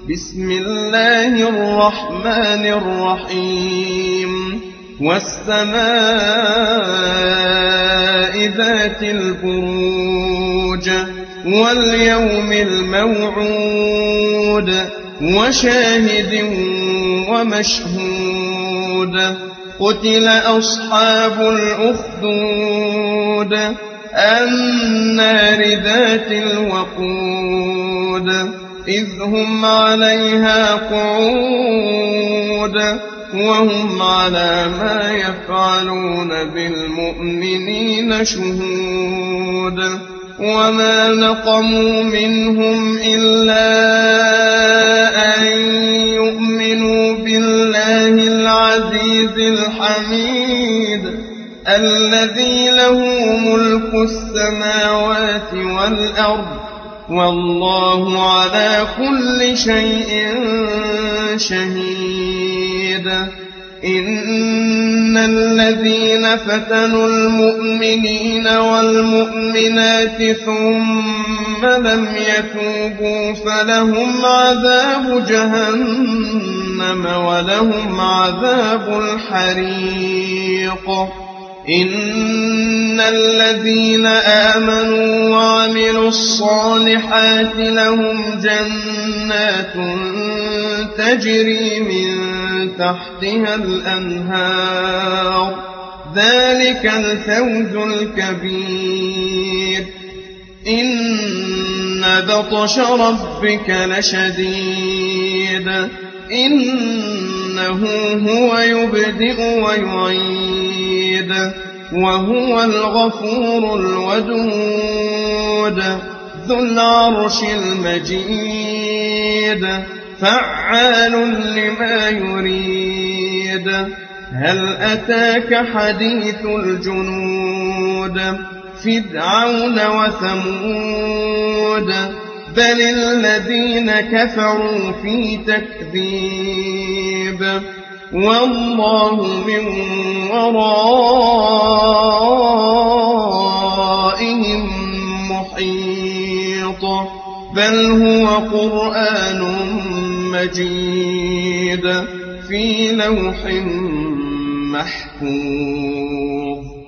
بسم الله الرحمن الرحيم والسماء ذات البروج واليوم الموعود وشاهد ومشهود قتل أصحاب الأخدود النار ذات الوقود إذ هم عليها قعود وهم على ما يفعلون بالمؤمنين شهود وما نقموا منهم إلا أن يؤمنوا بالله العزيز الحميد الذي له ملك السماوات والأرض والله على كل شيء شهيد إن الذين فتنوا المؤمنين والمؤمنات ثم لم يتوبوا فلهم عذاب جهنم ولهم عذاب الحريق إن الذين آمنوا وعملوا الصالحات لهم جنات تجري من تحتها الأنهار ذلك الفوز الكبير إن بطش ربك لشديد إنه هو يبدئ ويعيد وهو الغفور الودود ذو العرش المجيد فعال لما يريد هل أتاك حديث الجنود فرعون وثمود بل الذين كفروا في تكذيب والله من ورائهم محيط بل هو قرآن مجيد في لوح محفوظ